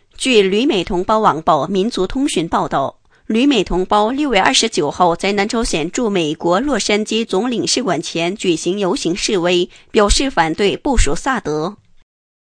据旅美同胞网报民族通讯报道，旅美同胞6月29号在南朝鲜驻美国洛杉矶总领事馆前举行游行示威，表示反对部署萨德。